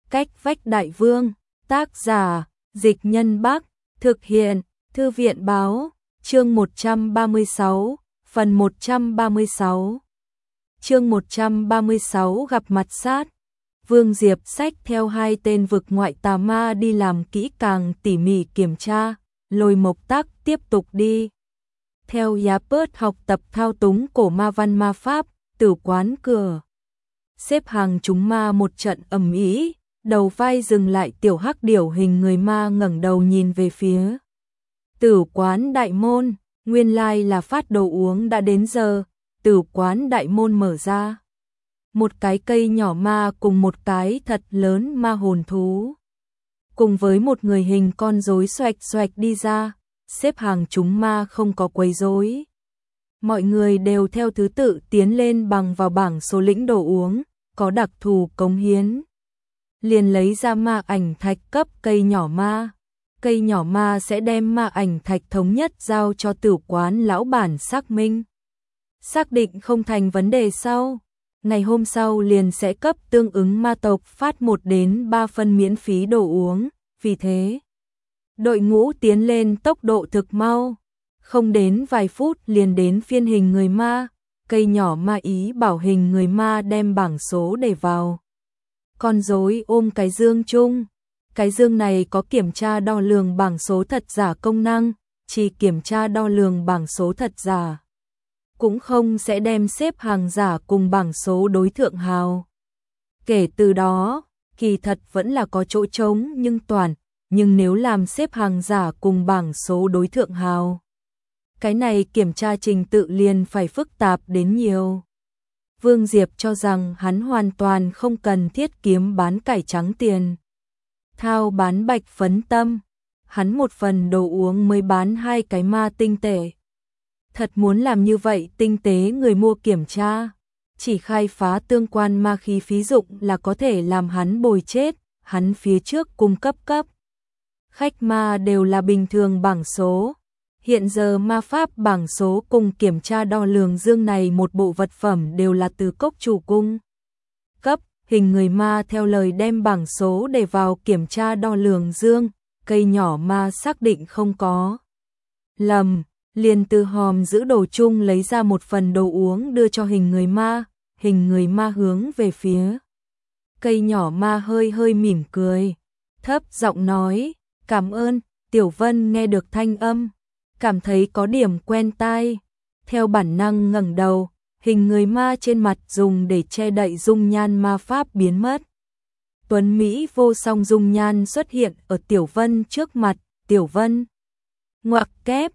Cách vách đại vương, tác giả, Dịch Nhân Bắc, thực hiện, Thư viện báo, chương 136, phần 136. Chương 136 gặp mặt sát. Vương Diệp xách theo 2 tên vực ngoại tà ma đi làm kỹ càng tỉ mỉ kiểm tra, Lôi Mộc Tắc tiếp tục đi. Theo Giá Bớt học tập thao túng cổ ma văn ma pháp, Tử quán cửa. Xếp hàng chúng ma một trận ầm ĩ, đầu vai dừng lại, tiểu hắc điểu hình người ma ngẩng đầu nhìn về phía Tử quán đại môn, nguyên lai là phát đồ uống đã đến giờ. Tử quán đại môn mở ra. Một cái cây nhỏ ma cùng một cái thật lớn ma hồn thú, cùng với một người hình con rối xoạch xoạch đi ra. Xếp hàng chúng ma không có quấy rối. Mọi người đều theo thứ tự tiến lên bằng vào bảng số lĩnh đồ uống, có đặc thù cống hiến. Liền lấy ra ma ảnh thạch cấp cây nhỏ ma. Cây nhỏ ma sẽ đem ma ảnh thạch thống nhất giao cho tử quán lão bản xác minh. Xác định không thành vấn đề sau, ngày hôm sau liền sẽ cấp tương ứng ma tộc phát 1 đến 3 phân miễn phí đồ uống. Vì thế, đội ngũ tiến lên tốc độ thực mau, không đến vài phút liền đến phiên hình người ma. Cây nhỏ ma ý bảo hình người ma đem bảng số để vào con rối ôm cái dương chung. Cái dương này có kiểm tra đo lường bảng số thật giả công năng, chỉ kiểm tra đo lường bảng số thật giả, cũng không sẽ đem xếp hàng giả cùng bảng số đối thượng hào. Kể từ đó, kỳ thật vẫn là có chỗ trống nhưng nếu làm xếp hàng giả cùng bảng số đối thượng hào, cái này kiểm tra trình tự liền phải phức tạp đến nhiều. Vương Diệp cho rằng hắn hoàn toàn không cần thiết kiếm bán cải trắng tiền, thao bán bạch phấn tâm. Hắn một phần đồ uống mới bán 2 cái ma tinh tệ. Thật muốn làm như vậy tinh tế người mua kiểm tra, chỉ khai phá tương quan ma khí phí dụng là có thể làm hắn bồi chết. Hắn phía trước cung cấp khách ma đều là bình thường bảng số. Hiện giờ ma pháp bảng số cùng kiểm tra đo lường dương này một bộ vật phẩm đều là từ cốc chủ cung cấp. Hình người ma theo lời đem bảng số để vào kiểm tra đo lường dương. Cây nhỏ ma xác định không có lầm, liền từ hòm giữ đồ chung lấy ra một phần đồ uống đưa cho hình người ma. Hình người ma hướng về phía cây nhỏ ma hơi hơi mỉm cười, thấp giọng nói, cảm ơn. Tiểu Vân nghe được thanh âm, cảm thấy có điểm quen tai, theo bản năng ngẩng đầu. Hình người ma trên mặt dùng để che đậy dung nhan ma pháp biến mất. Tuấn Mỹ vô song dung nhan xuất hiện ở Tiểu Vân trước mặt. Tiểu Vân ngoặc kép,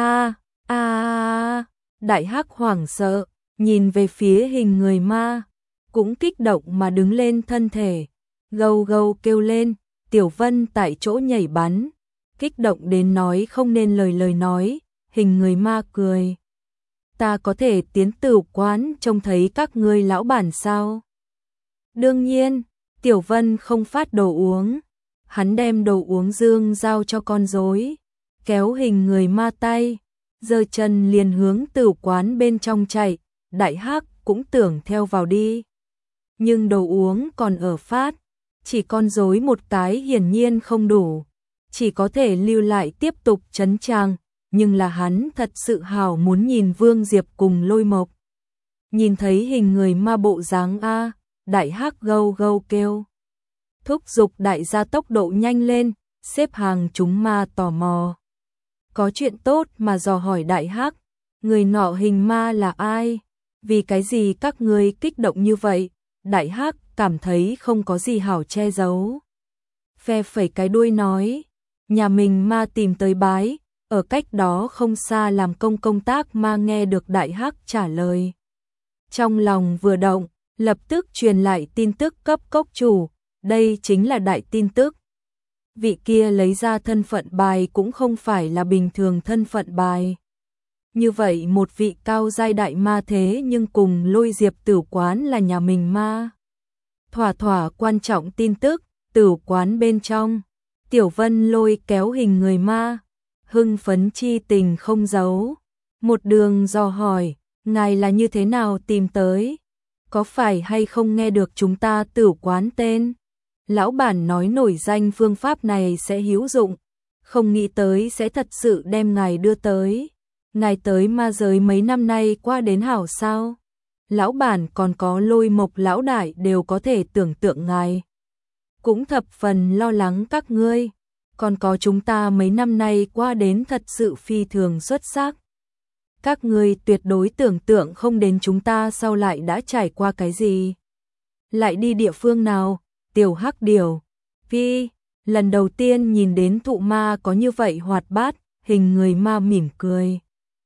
Đại Hắc hoảng sợ, nhìn về phía hình người ma, cũng kích động mà đứng lên thân thể, gâu gâu kêu lên. Tiểu Vân tại chỗ nhảy bắn, kích động đến nói không nên lời nói. Hình người ma cười, ta có thể tiến tử quán trông thấy các ngươi lão bản sao? Đương nhiên. Tiểu Vân không phát đồ uống, hắn đem đồ uống dương giao cho con rối, kéo hình người ma tay, giơ chân liền hướng tử quán bên trong chạy. Đại Hắc cũng tưởng theo vào đi, nhưng đồ uống còn ở phát, chỉ con rối một cái hiển nhiên không đủ, chỉ có thể lưu lại tiếp tục trấn tràng. Nhưng là hắn thật sự hào muốn nhìn Vương Diệp cùng Lôi Mộc. Nhìn thấy hình người ma bộ dáng a. Đại Hắc gâu gâu kêu, thúc giục đại gia tốc độ nhanh lên. Xếp hàng chúng ma tò mò, có chuyện tốt mà dò hỏi Đại Hắc, người nọ hình ma là ai? Vì cái gì các ngươi kích động như vậy? Đại Hắc cảm thấy không có gì hảo che giấu, phe phẩy cái đuôi nói, nhà mình ma tìm tới bái, ở cách đó không xa làm công tác ma. Nghe được Đại Hắc trả lời, trong lòng vừa động, lập tức truyền lại tin tức cấp cốc chủ. Đây chính là đại tin tức. Vị kia lấy ra thân phận bài cũng không phải là bình thường thân phận bài. Như vậy một vị cao giai đại ma thế nhưng cùng Lôi Diệp tử quán là nhà mình ma. Thỏa quan trọng tin tức. Tử quán bên trong, Tiểu Vân lôi kéo hình người ma, hưng phấn chi tình không giấu. Một đường dò hỏi, ngài là như thế nào tìm tới? Có phải hay không nghe được chúng ta tử quán tên? Lão bản nói nổi danh phương pháp này sẽ hữu dụng, không nghĩ tới sẽ thật sự đem ngài đưa tới. Ngài tới ma giới mấy năm nay qua đến hảo sao? Lão bản còn có Lôi Mộc lão đại đều có thể tưởng tượng ngài. Cũng thập phần lo lắng các ngươi, còn có chúng ta mấy năm nay qua đến thật sự phi thường xuất sắc. Các ngươi tuyệt đối tưởng tượng không đến chúng ta sau lại đã trải qua cái gì. Lại đi địa phương nào, tiểu hắc điểu. Phi, lần đầu tiên nhìn đến thụ ma có như vậy hoạt bát, hình người ma mỉm cười.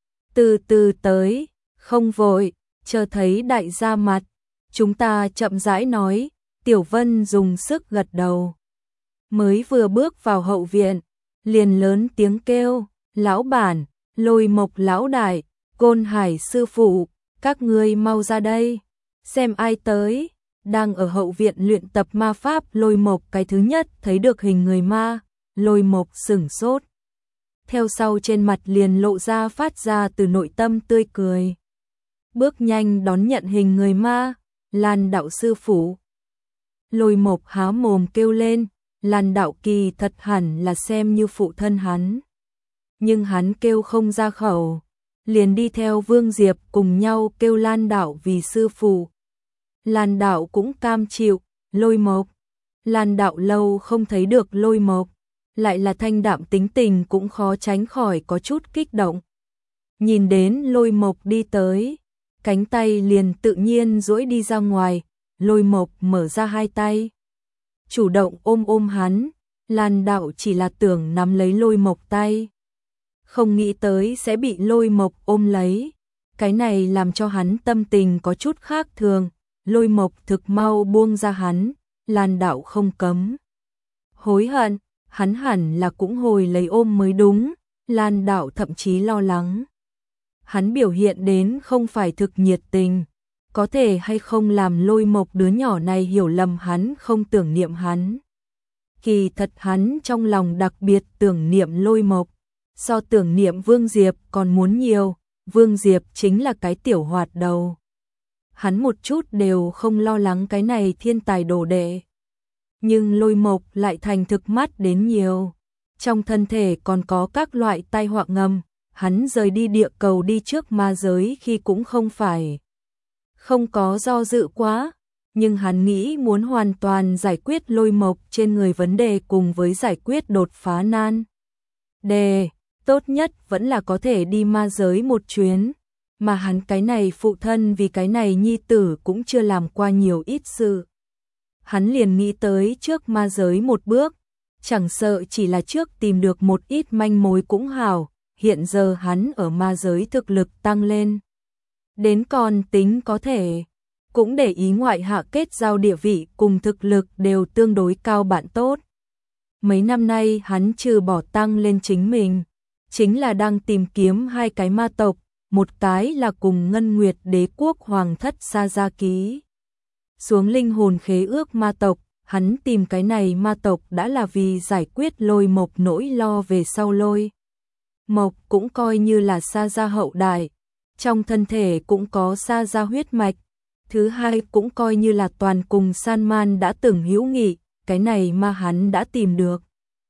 Từ từ tới, không vội, chờ thấy đại gia mặt. Chúng ta chậm rãi nói, Tiểu Vân dùng sức gật đầu. Mới vừa bước vào hậu viện, liền lớn tiếng kêu, lão bản, Lôi Mộc lão đại, Côn Hải sư phụ, các ngươi mau ra đây, xem ai tới. Đang ở hậu viện luyện tập ma pháp Lôi Mộc cái thứ nhất thấy được hình người ma, Lôi Mộc sửng sốt. Theo sau trên mặt liền lộ ra phát ra từ nội tâm tươi cười. Bước nhanh đón nhận hình người ma, Lan đạo sư phụ. Lôi Mộc há mồm kêu lên, Lan đạo kỳ thật hẳn là xem như phụ thân hắn. Nhưng hắn kêu không ra khẩu, liền đi theo Vương Diệp cùng nhau kêu Lan đạo vì sư phụ. Lan đạo cũng cam chịu, Lôi Mộc. Lan đạo lâu không thấy được Lôi Mộc, lại là thanh đạm tính tình cũng khó tránh khỏi có chút kích động. Nhìn đến Lôi Mộc đi tới, cánh tay liền tự nhiên duỗi đi ra ngoài, Lôi Mộc mở ra hai tay, chủ động ôm hắn. Lan đạo chỉ là tưởng nắm lấy Lôi Mộc tay, không nghĩ tới sẽ bị Lôi Mộc ôm lấy. Cái này làm cho hắn tâm tình có chút khác thường. Lôi Mộc thực mau buông ra hắn, Lan đạo không cấm hối hận, hắn hẳn là cũng hồi lấy ôm mới đúng. Lan đạo thậm chí lo lắng, hắn biểu hiện đến không phải thực nhiệt tình, có thể hay không làm Lôi Mộc đứa nhỏ này hiểu lầm hắn không tưởng niệm hắn. Kỳ thật hắn trong lòng đặc biệt tưởng niệm Lôi Mộc, so tưởng niệm Vương Diệp còn muốn nhiều. Vương Diệp chính là cái tiểu hoạt đầu, hắn một chút đều không lo lắng cái này thiên tài đồ đệ. Nhưng Lôi Mộc lại thành thực mắt đến nhiều, trong thân thể còn có các loại tai họa ngầm. Hắn rời đi địa cầu đi trước ma giới khi cũng không có do dự quá, nhưng hắn nghĩ muốn hoàn toàn giải quyết Lôi Mộc trên người vấn đề cùng với giải quyết đột phá nan đề, tốt nhất vẫn là có thể đi ma giới một chuyến, mà hắn cái này phụ thân vì cái này nhi tử cũng chưa làm qua nhiều ít sự. Hắn liền nghĩ tới trước ma giới một bước, chẳng sợ chỉ là trước tìm được một ít manh mối cũng hảo. Hiện giờ hắn ở ma giới thực lực tăng lên, đến còn tính có thể, cũng để ý ngoại hạ kết giao địa vị cùng thực lực đều tương đối cao bạn tốt. Mấy năm nay hắn trừ bỏ tăng lên chính mình, chính là đang tìm kiếm hai cái ma tộc, một cái là cùng Ngân Nguyệt Đế quốc hoàng thất Sa Gia ký xuống linh hồn khế ước ma tộc. Hắn tìm cái này ma tộc đã là vì giải quyết Lôi Mộc nỗi lo về sau. Lôi Mộc cũng coi như là Sa Gia hậu đại, trong thân thể cũng có Sa Gia huyết mạch. Thứ hai cũng coi như là toàn cùng San Man đã từng hữu nghị, cái này mà hắn đã tìm được.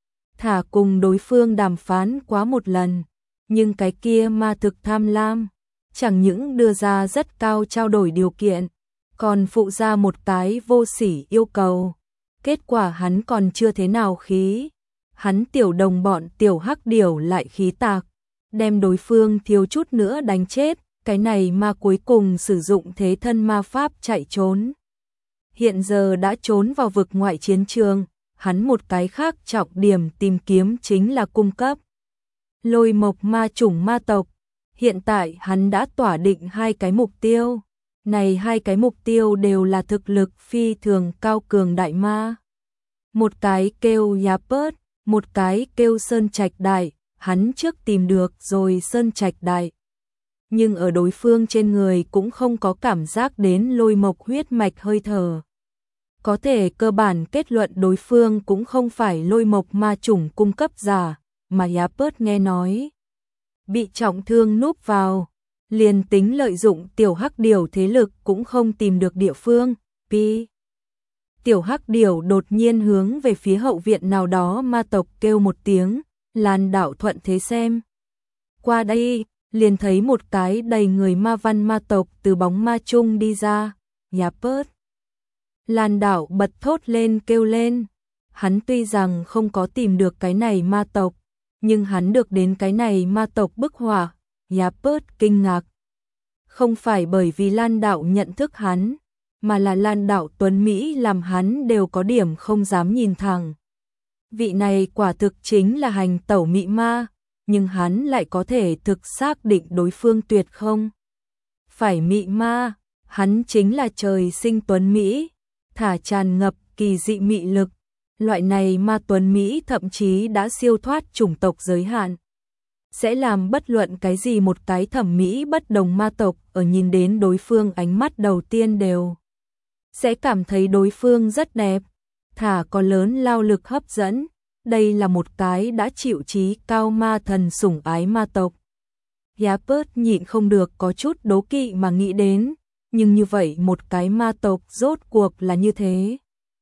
Thả cùng đối phương đàm phán quá một lần, nhưng cái kia ma thực tham lam, chẳng những đưa ra rất cao trao đổi điều kiện, còn phụ ra một cái vô sỉ yêu cầu. Kết quả hắn còn chưa thế nào khí, hắn tiểu đồng bọn tiểu hắc điểu lại khí tạc, đem đối phương thiếu chút nữa đánh chết. Cái này ma cuối cùng sử dụng thế thân ma pháp chạy trốn. Hiện giờ đã trốn vào vực ngoại chiến trường, hắn một cái khác trọng điểm tìm kiếm chính là cung cấp Lôi Mộc ma chủng ma tộc. Hiện tại hắn đã tỏa định hai cái mục tiêu. Này hai cái mục tiêu đều là thực lực phi thường cao cường đại ma. Một cái kêu Yapert, một cái kêu Sơn Trạch Đại. Hắn trước tìm được rồi Sơn Trạch Đại, nhưng ở đối phương trên người cũng không có cảm giác đến Lôi Mộc huyết mạch hơi thở. Có thể cơ bản kết luận đối phương cũng không phải Lôi Mộc ma chủng cung cấp giả, mà Yapert nghe nói bị trọng thương núp vào, liền tính lợi dụng tiểu hắc điều thế lực cũng không tìm được địa phương. Pi Tiểu Hắc Điểu đột nhiên hướng về phía hậu viện nào đó ma tộc kêu một tiếng, Lan đạo thuận thế xem. Qua đây, liền thấy một cái đầy người ma văn ma tộc từ bóng ma chung đi ra, Yapert. Lan đạo bật thốt lên kêu lên, hắn tuy rằng không có tìm được cái này ma tộc, nhưng hắn được đến cái này ma tộc bức họa, Yapert kinh ngạc. Không phải bởi vì Lan đạo nhận thức hắn, mà là Lan đạo tuấn Mỹ làm hắn đều có điểm không dám nhìn thẳng. Vị này quả thực chính là hành tẩu mị ma, nhưng hắn lại có thể thực xác định đối phương tuyệt không phải mị ma, hắn chính là trời sinh tuấn Mỹ, thả tràn ngập kỳ dị mị lực. Loại này ma tuấn Mỹ thậm chí đã siêu thoát chủng tộc giới hạn, sẽ làm bất luận cái gì một cái thẩm mỹ bất đồng ma tộc ở nhìn đến đối phương ánh mắt đầu tiên đều sẽ cảm thấy đối phương rất đẹp, thả có lớn lao lực hấp dẫn. Đây là một cái đã chịu trí cao ma thần sủng ái ma tộc. Yapert nhịn không được có chút đố kỵ mà nghĩ đến, nhưng như vậy một cái ma tộc rốt cuộc là như thế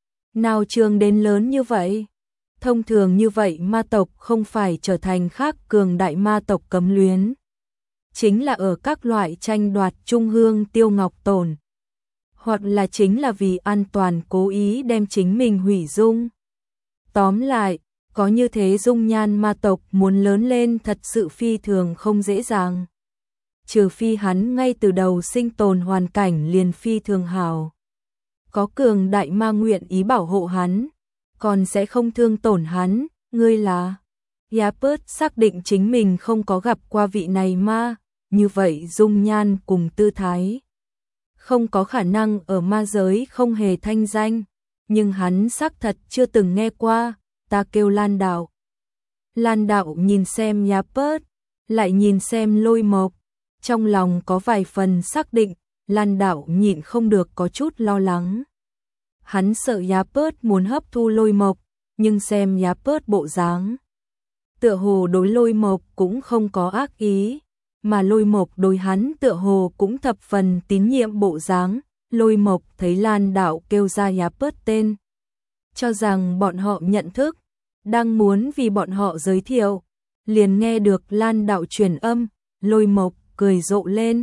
nào trường đến lớn như vậy? Thông thường như vậy ma tộc không phải trở thành khác cường đại ma tộc cấm luyến, chính là ở các loại tranh đoạt trung hương tiêu ngọc tổn, hoặc là chính là vì an toàn cố ý đem chính mình hủy dung. Tóm lại, có như thế dung nhan ma tộc muốn lớn lên thật sự phi thường không dễ dàng. Trừ phi hắn ngay từ đầu sinh tồn hoàn cảnh liền phi thường hảo. Có cường đại ma nguyện ý bảo hộ hắn, còn sẽ không thương tổn hắn, ngươi là. Yapert xác định chính mình không có gặp qua vị này ma, như vậy dung nhan cùng tư thái. Không có khả năng ở ma giới không hề thanh danh, nhưng hắn xác thật chưa từng nghe qua, ta kêu Lan đạo. Lan đạo nhìn xem Yapert, lại nhìn xem Lôi Mộc, trong lòng có vài phần xác định, Lan đạo nhịn không được có chút lo lắng. Hắn sợ Yapert muốn hấp thu Lôi Mộc, nhưng xem Yapert bộ dáng, tựa hồ đối Lôi Mộc cũng không có ác ý, mà Lôi Mộc đối hắn tựa hồ cũng thập phần tín nhiệm bộ dáng. Lôi Mộc thấy Lan đạo kêu ra Yapert tên, cho rằng bọn họ nhận thức, đang muốn vì bọn họ giới thiệu, liền nghe được Lan đạo truyền âm, Lôi Mộc cười rộ lên.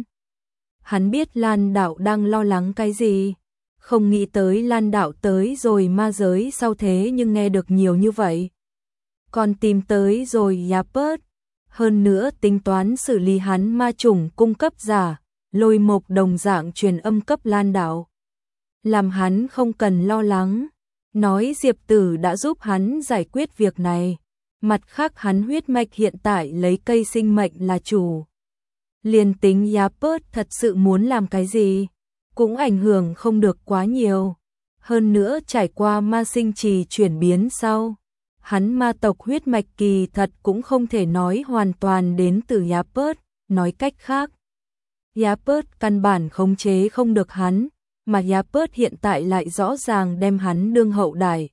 Hắn biết Lan đạo đang lo lắng cái gì, không nghĩ tới Lan đạo tới rồi ma giới sau thế nhưng nghe được nhiều như vậy. Còn tìm tới rồi Yapert, hơn nữa tính toán xử lý hắn ma chủng cung cấp giả, Lôi Mộc đồng dạng truyền âm cấp Lan đạo, làm hắn không cần lo lắng, nói Diệp Tử đã giúp hắn giải quyết việc này, mặt khác hắn huyết mạch hiện tại lấy cây sinh mệnh là chủ. Liền tính Yapert thật sự muốn làm cái gì, cũng ảnh hưởng không được quá nhiều. Hơn nữa trải qua ma sinh trì chuyển biến sau, hắn ma tộc huyết mạch kỳ thật cũng không thể nói hoàn toàn đến từ Yapert, nói cách khác. Yapert căn bản khống chế không được hắn, mà Yapert hiện tại lại rõ ràng đem hắn đương hậu đài.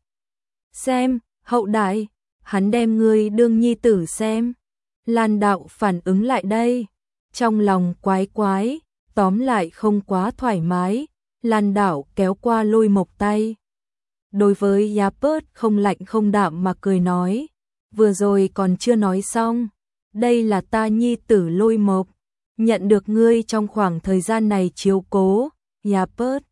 Xem, hậu đài, hắn đem ngươi đương nhi tử xem. Lan đạo phản ứng lại đây, trong lòng quái quái, tóm lại không quá thoải mái, Lan đạo kéo qua Lôi Mộc tay. Đối với Yapert không lạnh không đạm mà cười nói, vừa rồi còn chưa nói xong, đây là ta nhi tử Lôi Mộc, nhận được ngươi trong khoảng thời gian này chiếu cố, Yapert.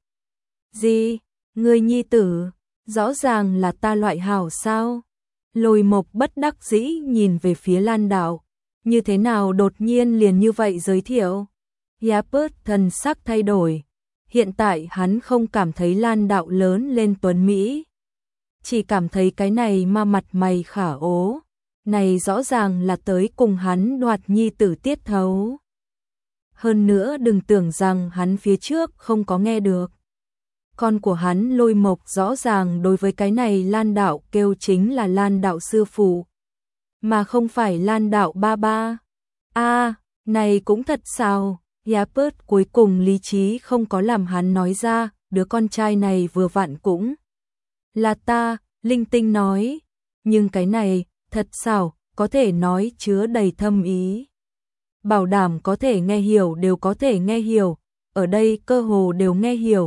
Gì, ngươi nhi tử, rõ ràng là ta loại hảo sao? Lôi Mộc bất đắc dĩ nhìn về phía Lan đạo, như thế nào đột nhiên liền như vậy giới thiệu? Yapert thần sắc thay đổi, hiện tại hắn không cảm thấy Lan đạo lớn lên tuấn Mỹ, chỉ cảm thấy cái này ma mặt mày khả ố, này rõ ràng là tới cùng hắn đoạt nhi tử tiết thấu. Hơn nữa đừng tưởng rằng hắn phía trước không có nghe được. Con của hắn Lôi Mộc rõ ràng đối với cái này Lan đạo kêu chính là Lan đạo sư phụ, mà không phải Lan đạo ba ba. Này cũng thật sao? Yapert cuối cùng lý trí không có làm hắn nói ra, đứa con trai này vừa vặn cũng là ta, linh tinh nói. Nhưng cái này, thật sao, có thể nói chứa đầy thâm ý. Bảo đảm có thể nghe hiểu đều có thể nghe hiểu, ở đây cơ hồ đều nghe hiểu.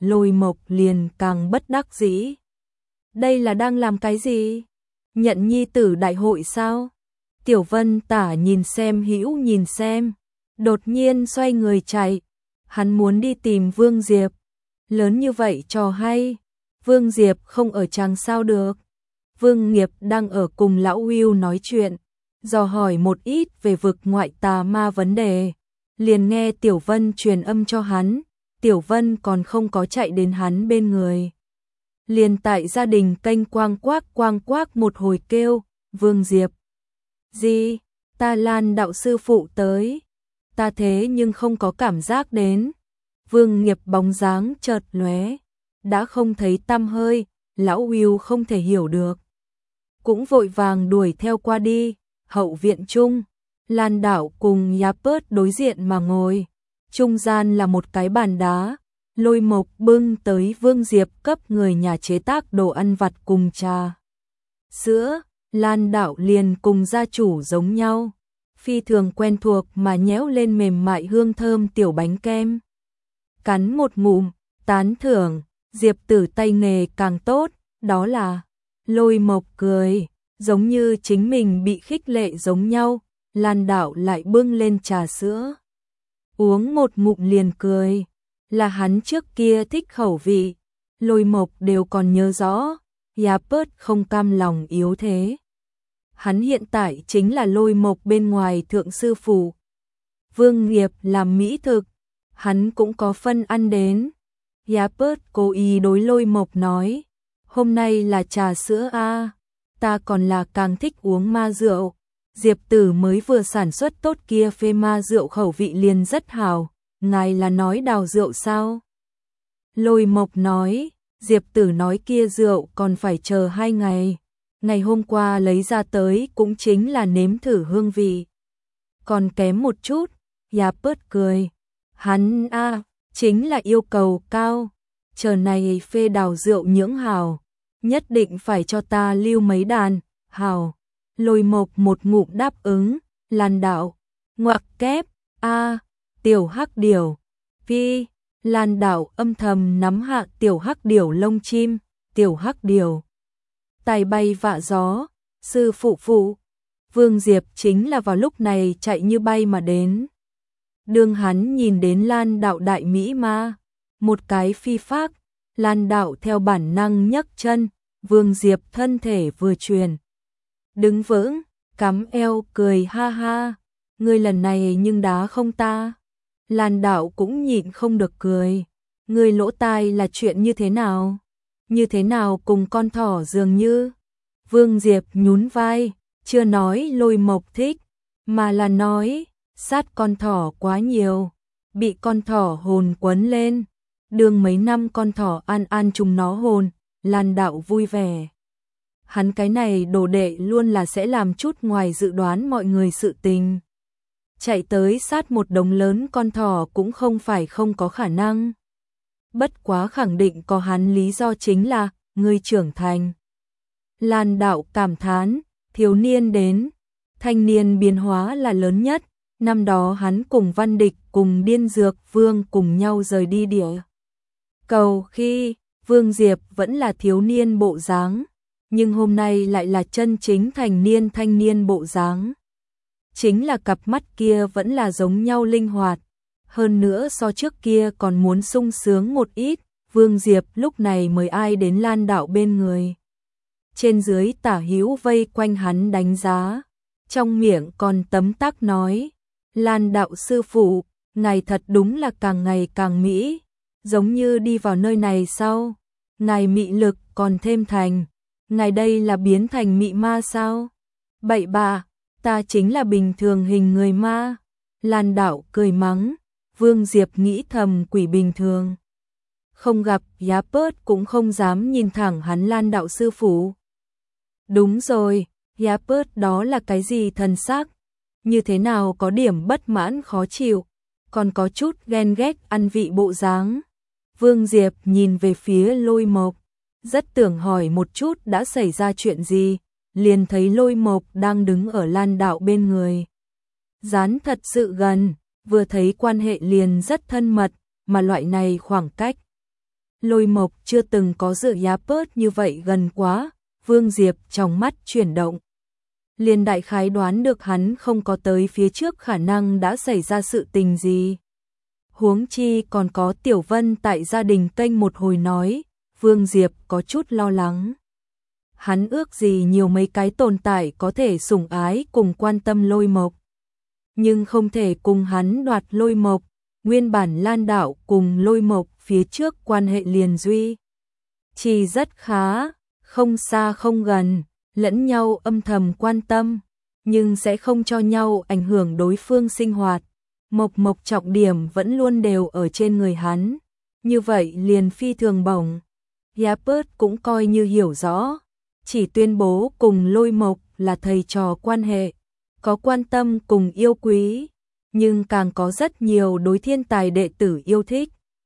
Lôi Mộc liền càng bất đắc dĩ. Đây là đang làm cái gì? Nhận nhi tử đại hội sao? Tiểu Vân Tả nhìn xem hữu nhìn xem, đột nhiên xoay người chạy. Hắn muốn đi tìm Vương Diệp. Lớn như vậy trò hay, Vương Diệp không ở chàng sao được. Vương Nghiệp đang ở cùng lão Hưu nói chuyện, dò hỏi một ít về vực ngoại tà ma vấn đề. Liền nghe Tiểu Vân truyền âm cho hắn, Tiểu Vân còn không có chạy đến hắn bên người. Liền tại gia đình kênh quang quác một hồi kêu, Vương Diệp. Gì? Ta Lan đạo sư phụ tới. Ta thế nhưng không có cảm giác đến. Vương Nghiệp bóng dáng chợt lóe, đã không thấy tăm hơi, lão Hưu không thể hiểu được. Cũng vội vàng đuổi theo qua đi, hậu viện chung, Lan đạo cùng Yapert đối diện mà ngồi. Trung gian là một cái bàn đá, Lôi Mộc bưng tới Vương Diệp cấp người nhà chế tác đồ ăn vặt cùng trà. Sữa, Lan đạo liền cùng gia chủ giống nhau, phi thường quen thuộc mà nhéo lên mềm mại hương thơm tiểu bánh kem. Cắn một ngụm, tán thưởng, Diệp tử tay nghề càng tốt, đó là. Lôi Mộc cười, giống như chính mình bị khích lệ giống nhau, Lan đạo lại bưng lên trà sữa. Uống một ngụm liền cười, là hắn trước kia thích khẩu vị, Lôi Mộc đều còn nhớ rõ, Yapert không cam lòng yếu thế. Hắn hiện tại chính là Lôi Mộc bên ngoài thượng sư phụ. Vương Nghiệp làm mỹ thực, hắn cũng có phân ăn đến. Yapert cố ý đối Lôi Mộc nói, hôm nay là trà sữa a, ta còn là càng thích uống ma rượu. Diệp tử mới vừa sản xuất tốt kia phê ma rượu khẩu vị liền rất hào, ngài là nói đào rượu sao? Lôi Mộc nói, Diệp tử nói kia rượu còn phải chờ 2 ngày. Ngày hôm qua lấy ra tới cũng chính là nếm thử hương vị. Còn kém một chút, Yapert cười. Hắn chính là yêu cầu cao. Chờ này phê đào rượu nhưỡng hào, nhất định phải cho ta lưu mấy đàn, hào. Lôi Mộc một ngụm đáp ứng, Lan đạo, ngoặc kép, tiểu hắc điểu, phi, Lan đạo âm thầm nắm hạ tiểu hắc điểu lông chim, tiểu hắc điểu. Tài bay vạ gió, sư phụ, Vương Diệp chính là vào lúc này chạy như bay mà đến. Đương hắn nhìn đến Lan đạo đại mỹ ma, một cái phi phác, Lan đạo theo bản năng nhấc chân, Vương Diệp thân thể vừa truyền. Đứng vững, cắm eo cười ha ha, ngươi lần này nhưng đá không ta. Lan đạo cũng nhịn không được cười, ngươi lỗ tai là chuyện như thế nào? Như thế nào cùng con thỏ dường như? Vương Diệp nhún vai, chưa nói Lôi Mộc thích, mà là nói, sát con thỏ quá nhiều, bị con thỏ hồn quấn lên. Đường mấy năm con thỏ ăn chung nó hồn, Lan đạo vui vẻ. Hắn cái này đồ đệ luôn là sẽ làm chút ngoài dự đoán mọi người sự tình. Chạy tới sát một đống lớn con thỏ cũng không phải không có khả năng. Bất quá khẳng định có hắn lý do chính là, người trưởng thành. Lan đạo cảm thán, thiếu niên đến, thanh niên biến hóa là lớn nhất. Năm đó hắn cùng Văn Địch cùng Điên Dược Vương cùng nhau rời đi địa cầu khi Vương Diệp vẫn là thiếu niên bộ dáng, nhưng hôm nay lại là chân chính thành niên thanh niên bộ dáng. Chính là cặp mắt kia vẫn là giống nhau linh hoạt, hơn nữa so trước kia còn muốn sung sướng một ít. Vương Diệp lúc này mới ai đến Lan đạo bên người. Trên dưới tả hữu vây quanh hắn đánh giá, trong miệng còn tấm tắc nói, Lan đạo sư phụ, ngài thật đúng là càng ngày càng mỹ, giống như đi vào nơi này sau, ngài mị lực còn thêm thành, ngài đây là biến thành mị ma sao? Bậy bạ, ta chính là bình thường hình người ma. Lan đạo cười mắng, Vương Diệp nghĩ thầm quỷ bình thường. Không gặp Yapert cũng không dám nhìn thẳng hắn Lan đạo sư phụ. Đúng rồi, Yapert đó là cái gì thần sắc? Như thế nào có điểm bất mãn khó chịu, còn có chút ghen ghét ăn vị bộ dáng. Vương Diệp nhìn về phía Lôi Mộc, rất tưởng hỏi một chút đã xảy ra chuyện gì, liền thấy Lôi Mộc đang đứng ở Lan đạo bên người. Dán thật sự gần, vừa thấy quan hệ liền rất thân mật, mà loại này khoảng cách Lôi Mộc chưa từng có dự Yapert như vậy gần quá, Vương Diệp trong mắt chuyển động. Liền đại khái đoán được hắn không có tới phía trước khả năng đã xảy ra sự tình gì. Huống chi còn có Tiểu Vân tại gia đình kênh một hồi nói, Vương Diệp có chút lo lắng. Hắn ước gì nhiều mấy cái tồn tại có thể sủng ái cùng quan tâm Lôi Mộc. Nhưng không thể cùng hắn đoạt Lôi Mộc, nguyên bản Lan Đạo cùng Lôi Mộc phía trước quan hệ liền duy. Chỉ rất khá, không xa không gần, lẫn nhau âm thầm quan tâm, nhưng sẽ không cho nhau ảnh hưởng đối phương sinh hoạt. Mộc Mộc trọng điểm vẫn luôn đều ở trên người hắn, như vậy liền phi thường bổng. Yapert cũng coi như hiểu rõ, chỉ tuyên bố cùng Lôi Mộc là thầy trò quan hệ, có quan tâm cùng yêu quý, nhưng càng có rất nhiều đối thiên tài đệ tử yêu thích.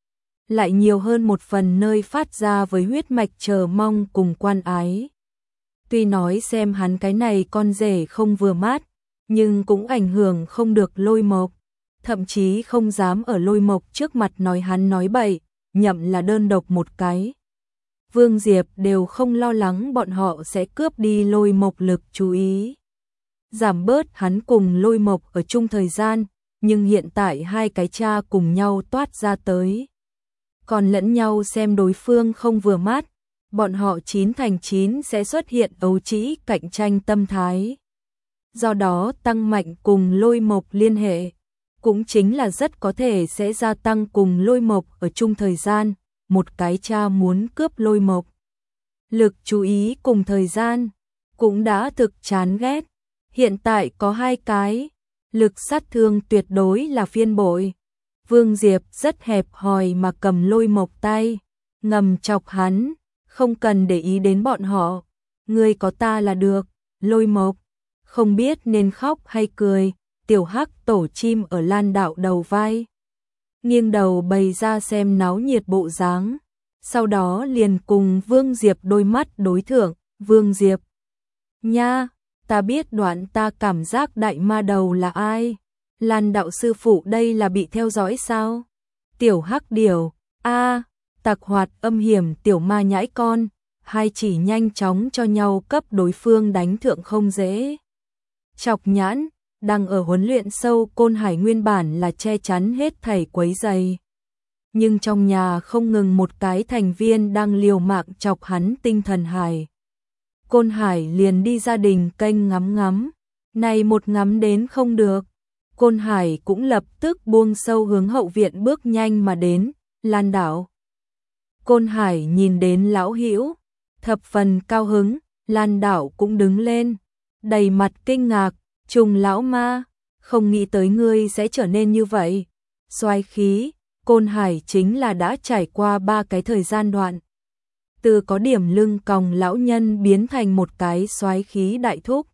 Lại nhiều hơn một phần nơi phát ra với huyết mạch chờ mong cùng quan ái. Tuy nói xem hắn cái này con rể không vừa mắt, nhưng cũng ảnh hưởng không được Lôi Mộc, thậm chí không dám ở Lôi Mộc trước mặt nói hắn nói bậy, nhậm là đơn độc một cái. Vương Diệp đều không lo lắng bọn họ sẽ cướp đi Lôi Mộc lực chú ý. Giảm bớt hắn cùng Lôi Mộc ở chung thời gian, nhưng hiện tại hai cái cha cùng nhau toát ra tới. Còn lẫn nhau xem đối phương không vừa mắt, bọn họ 9 thành 9 sẽ xuất hiện ấu trĩ cạnh tranh tâm thái. Do đó tăng mạnh cùng Lôi Mộc liên hệ, cũng chính là rất có thể sẽ gia tăng cùng Lôi Mộc ở chung thời gian, một cái cha muốn cướp Lôi Mộc. Lực chú ý cùng thời gian, cũng đã thực chán ghét, hiện tại có hai cái, lực sát thương tuyệt đối là phiên bội. Vương Diệp rất hẹp hòi mà cầm Lôi Mộc tay, ngầm chọc hắn, không cần để ý đến bọn họ, ngươi có ta là được. Lôi Mộc không biết nên khóc hay cười, tiểu hắc tổ chim ở Lan Đạo đầu vai, nghiêng đầu bày ra xem náo nhiệt bộ dáng, sau đó liền cùng Vương Diệp đôi mắt đối thượng. Vương Diệp, nha, ta biết đoạn ta cảm giác đại ma đầu là ai. Lan Đạo sư phụ đây là bị theo dõi sao? Tiểu hắc điểu, tặc hoạt âm hiểm tiểu ma nhãi con, hai chỉ nhanh chóng cho nhau cấp đối phương đánh thượng không dễ. Chọc nhãn, đang ở huấn luyện sâu Côn Hải nguyên bản là che chắn hết thảy quấy rầy. Nhưng trong nhà không ngừng một cái thành viên đang liều mạng chọc hắn tinh thần hải. Côn Hải liền đi gia đình kênh ngắm ngắm, này một ngắm đến không được. Côn Hải cũng lập tức buông sâu hướng hậu viện bước nhanh mà đến. Lan Đạo. Côn Hải nhìn đến lão hữu, thập phần cao hứng, Lan Đạo cũng đứng lên, đầy mặt kinh ngạc, trùng lão ma, không nghĩ tới ngươi sẽ trở nên như vậy. Soái khí, Côn Hải chính là đã trải qua 3 cái thời gian đoạn. Từ có điểm lưng còng lão nhân biến thành một cái soái khí đại thúc.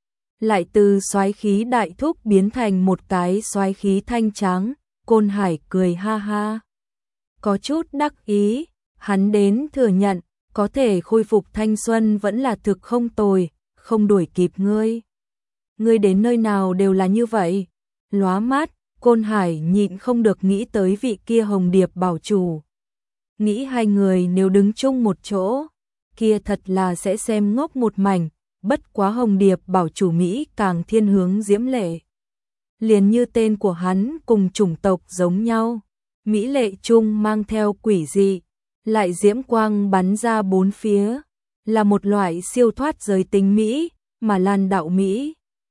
Lại từ soái khí đại thúc biến thành một cái soái khí thanh trắng. Côn Hải cười ha ha, có chút đắc ý, hắn đến thừa nhận, có thể khôi phục thanh xuân vẫn là thực không tồi, không đuổi kịp ngươi. Ngươi đến nơi nào đều là như vậy. Lóa mắt, Côn Hải nhịn không được nghĩ tới vị kia Hồng Điệp bảo chủ. Nghĩ hai người nếu đứng chung một chỗ, kia thật là sẽ xem ngốc một mảnh, bất quá Hồng Điệp bảo chủ Mỹ càng thiên hướng diễm lệ. Liền như tên của hắn cùng chủng tộc giống nhau, Mỹ lệ chung mang theo quỷ dị, lại diễm quang bắn ra bốn phía, là một loại siêu thoát giới tính Mỹ, mà Lan Đạo Mỹ.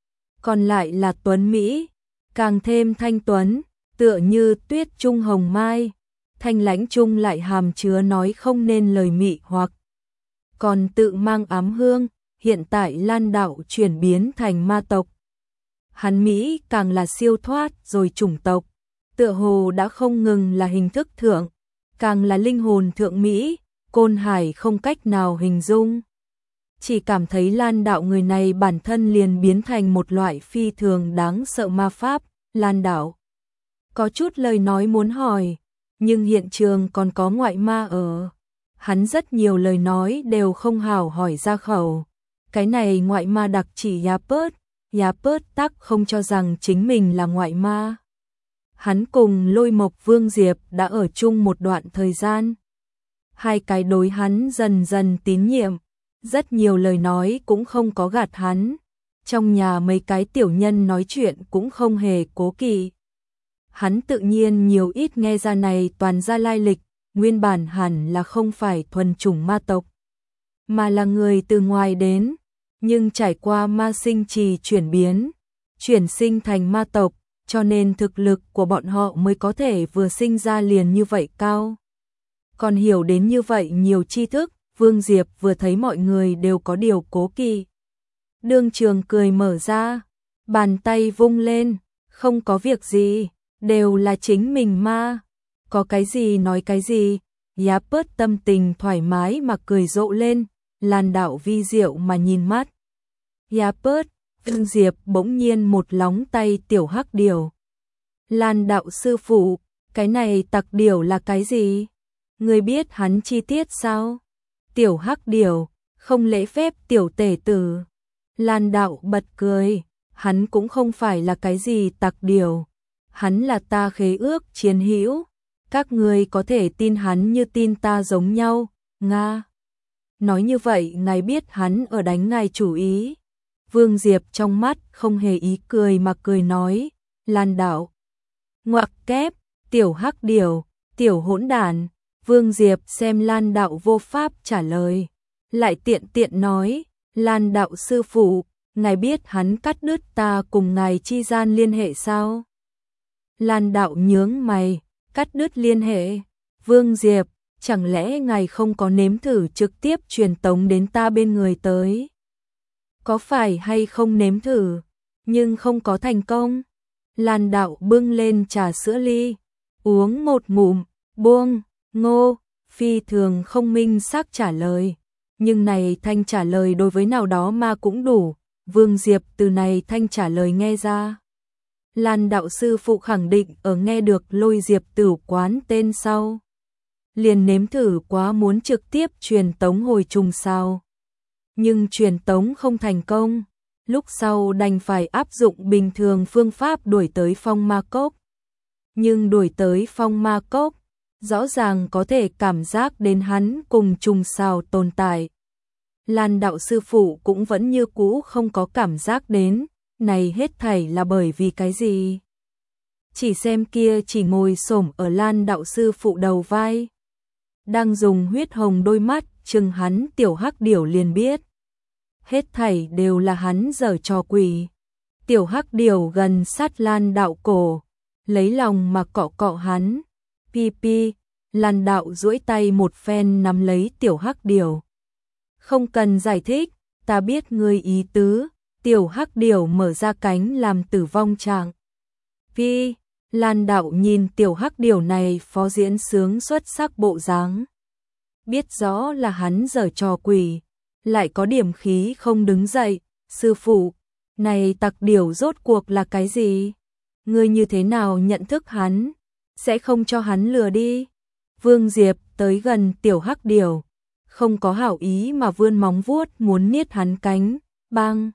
Còn lại là Tuấn Mỹ, càng thêm thanh tuấn, tựa như tuyết trung hồng mai, thanh lãnh trung lại hàm chứa nói không nên lời mị hoặc. Còn tự mang ám hương, hiện tại Lan Đạo chuyển biến thành ma tộc. Hắn Mỹ càng là siêu thoát rồi chủng tộc, tựa hồ đã không ngừng là hình thức thượng, càng là linh hồn thượng Mỹ, Côn Hải không cách nào hình dung. Chỉ cảm thấy Lan Đạo người này bản thân liền biến thành một loại phi thường đáng sợ ma pháp. Lan Đạo có chút lời nói muốn hỏi, nhưng hiện trường còn có ngoại ma ở. Hắn rất nhiều lời nói đều không hảo hỏi ra khẩu. Cái này ngoại ma đặc chỉ Yapert tắc không cho rằng chính mình là ngoại ma. Hắn cùng Lôi Mộc Vương Diệp đã ở chung một đoạn thời gian. Hai cái đối hắn dần dần tín nhiệm, rất nhiều lời nói cũng không có gạt hắn. Trong nhà mấy cái tiểu nhân nói chuyện cũng không hề cố kỵ. Hắn tự nhiên nhiều ít nghe ra này toàn ra lai lịch, nguyên bản hẳn là không phải thuần chủng ma tộc, mà là người từ ngoài đến, nhưng trải qua ma sinh trì chuyển biến, chuyển sinh thành ma tộc, cho nên thực lực của bọn họ mới có thể vừa sinh ra liền như vậy cao. Còn hiểu đến như vậy nhiều tri thức, Vương Diệp vừa thấy mọi người đều có điều cố kỵ. Đương Trường cười mở ra, bàn tay vung lên, không có việc gì, đều là chính mình ma, có cái gì nói cái gì. Giá bớt tâm tình thoải mái mà cười rộ lên, Lan Đạo vi diệu mà nhìn mắt. Giá bớt, Vương Diệp bỗng nhiên một lóng tay tiểu hắc điểu. Lan Đạo sư phụ, cái này tặc điểu là cái gì? Người biết hắn chi tiết sao? Tiểu hắc điểu, không lễ phép tiểu tể tử. Lan Đạo bật cười, hắn cũng không phải là cái gì tặc điểu, hắn là ta khế ước chiến hữu, các người có thể tin hắn như tin ta giống nhau, Nga. Nói như vậy ngài biết hắn ở đánh ngài chủ ý. Vương Diệp trong mắt không hề ý cười mà cười nói, Lan Đạo. Ngoặc kép, tiểu hắc điểu, tiểu hỗn đản. Vương Diệp xem Lan Đạo vô pháp trả lời, lại tiện tiện nói, Lan Đạo sư phụ, ngài biết hắn cắt đứt ta cùng ngài chi gian liên hệ sao? Lan Đạo nhướng mày, cắt đứt liên hệ. Vương Diệp, chẳng lẽ ngài không có nếm thử trực tiếp truyền tống đến ta bên người tới? Có phải hay không nếm thử, nhưng không có thành công? Lan Đạo bưng lên trà sữa ly, uống một ngụm, buông. Ngô, phi thường không minh xác trả lời, nhưng này thanh trả lời đối với nào đó mà cũng đủ. Vương Diệp từ này thanh trả lời nghe ra, Lan Đạo sư phụ khẳng định ở nghe được Lôi Diệp tử quán tên sau, liền nếm thử quá muốn trực tiếp truyền tống hồi trùng sao, nhưng truyền tống không thành công, lúc sau đành phải áp dụng bình thường phương pháp đuổi tới phong ma cốc. Nhưng đuổi tới phong ma cốc, rõ ràng có thể cảm giác đến hắn cùng trùng sao tồn tại. Lan Đạo sư phụ cũng vẫn như cũ không có cảm giác đến, này hết thảy là bởi vì cái gì? Chỉ xem kia chỉ ngồi xổm ở Lan Đạo sư phụ đầu vai, đang dùng huyết hồng đôi mắt chừng hắn tiểu hắc điểu liền biết. Hết thảy đều là hắn giở trò quỷ. Tiểu hắc điểu gần sát Lan Đạo cổ, lấy lòng mà cọ cọ hắn. Pi pi, Lan Đạo duỗi tay một phen nắm lấy tiểu hắc điểu. Không cần giải thích, ta biết ngươi ý tứ. Tiểu hắc điểu mở ra cánh làm tử vong trạng. Pi, Lan Đạo nhìn tiểu hắc điểu này phó diễn sướng xuất sắc bộ dáng, biết rõ là hắn giở trò quỷ, lại có điểm khí không đứng dậy. Sư phụ, này tặc điểu rốt cuộc là cái gì? Ngươi như thế nào nhận thức hắn? Sẽ không cho hắn lừa đi. Vương Diệp tới gần tiểu hắc điểu, không có hảo ý mà vươn móng vuốt muốn niết hắn cánh, bang.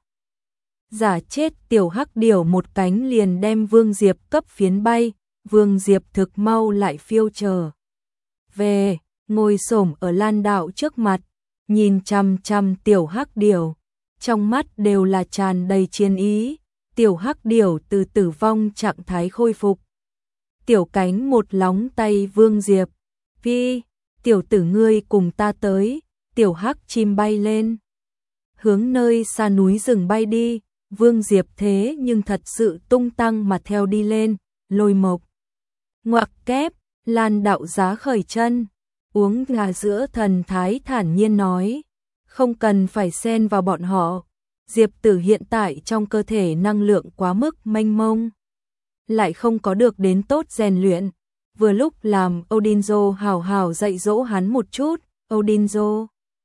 Giả chết tiểu hắc điểu một cánh liền đem Vương Diệp cấp phiến bay, Vương Diệp thực mau lại phiêu trở về, ngồi xổm ở Lan Đạo trước mặt, nhìn chằm chằm tiểu hắc điểu, trong mắt đều là tràn đầy chiến ý. Tiểu hắc điểu từ tử vong trạng thái khôi phục, tiểu cánh một lóng tay Vương Diệp, Phi, tiểu tử ngươi cùng ta tới. Tiểu hắc chim bay lên, hướng nơi xa núi rừng bay đi. Vương Diệp thế nhưng thật sự tung tăng mà theo đi lên. Lôi mộc, ngoặc kép, Lan Đạo giá khởi chân, uống trà giữa thần thái thản nhiên nói, không cần phải xen vào bọn họ. Diệp tử hiện tại trong cơ thể năng lượng quá mức mênh mông, lại không có được đến tốt rèn luyện, vừa lúc làm Odinzo hào hào dạy dỗ hắn một chút. Odinzo.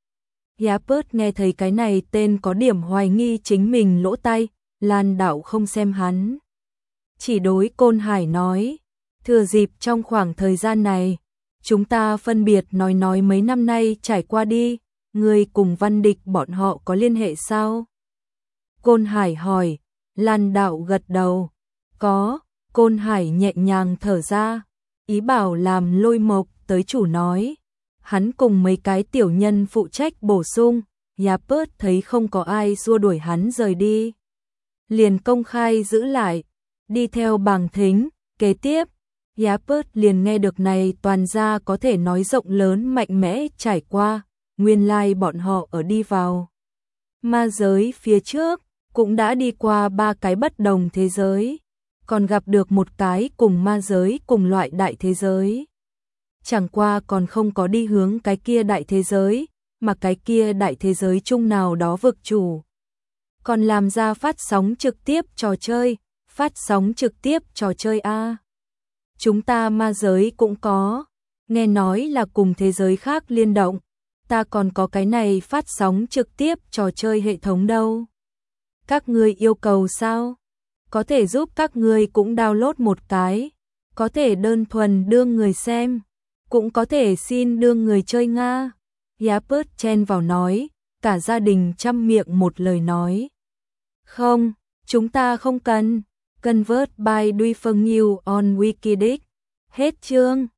Yapert nghe thấy cái này tên có điểm hoài nghi chính mình lỗ tai. Lan Đạo không xem hắn, chỉ đối Côn Hải nói, thừa dịp trong khoảng thời gian này, chúng ta phân biệt nói mấy năm nay trải qua đi, ngươi cùng Văn Địch bọn họ có liên hệ sao? Côn Hải hỏi. Lan Đạo gật đầu, có. Côn Hải nhẹ nhàng thở ra, ý bảo làm Lôi Mộc tới chủ nói, hắn cùng mấy cái tiểu nhân phụ trách bổ sung, Yapert thấy không có ai xua đuổi hắn rời đi, liền công khai giữ lại, đi theo Bàng Thính. Kế tiếp, Yapert liền nghe được này toàn ra có thể nói rộng lớn mạnh mẽ trải qua, nguyên lai bọn họ ở đi vào ma giới phía trước, cũng đã đi qua 3 cái bất đồng thế giới, còn gặp được một cái cùng ma giới cùng loại đại thế giới. Chẳng qua còn không có đi hướng cái kia đại thế giới, mà cái kia đại thế giới chung nào đó vực chủ. Còn làm ra phát sóng trực tiếp trò chơi, phát sóng trực tiếp trò chơi a. Chúng ta ma giới cũng có, nghe nói là cùng thế giới khác liên động, ta còn có cái này phát sóng trực tiếp trò chơi hệ thống đâu. Các ngươi yêu cầu sao? Có thể giúp các ngươi cũng download một cái, có thể đơn thuần đưa người xem, cũng có thể xin đưa người chơi Nga. Yapert chen vào nói, cả gia đình chăm miệng một lời nói. Không, chúng ta không cần. Convert by Duifeng New on Wikidic. Hết chương.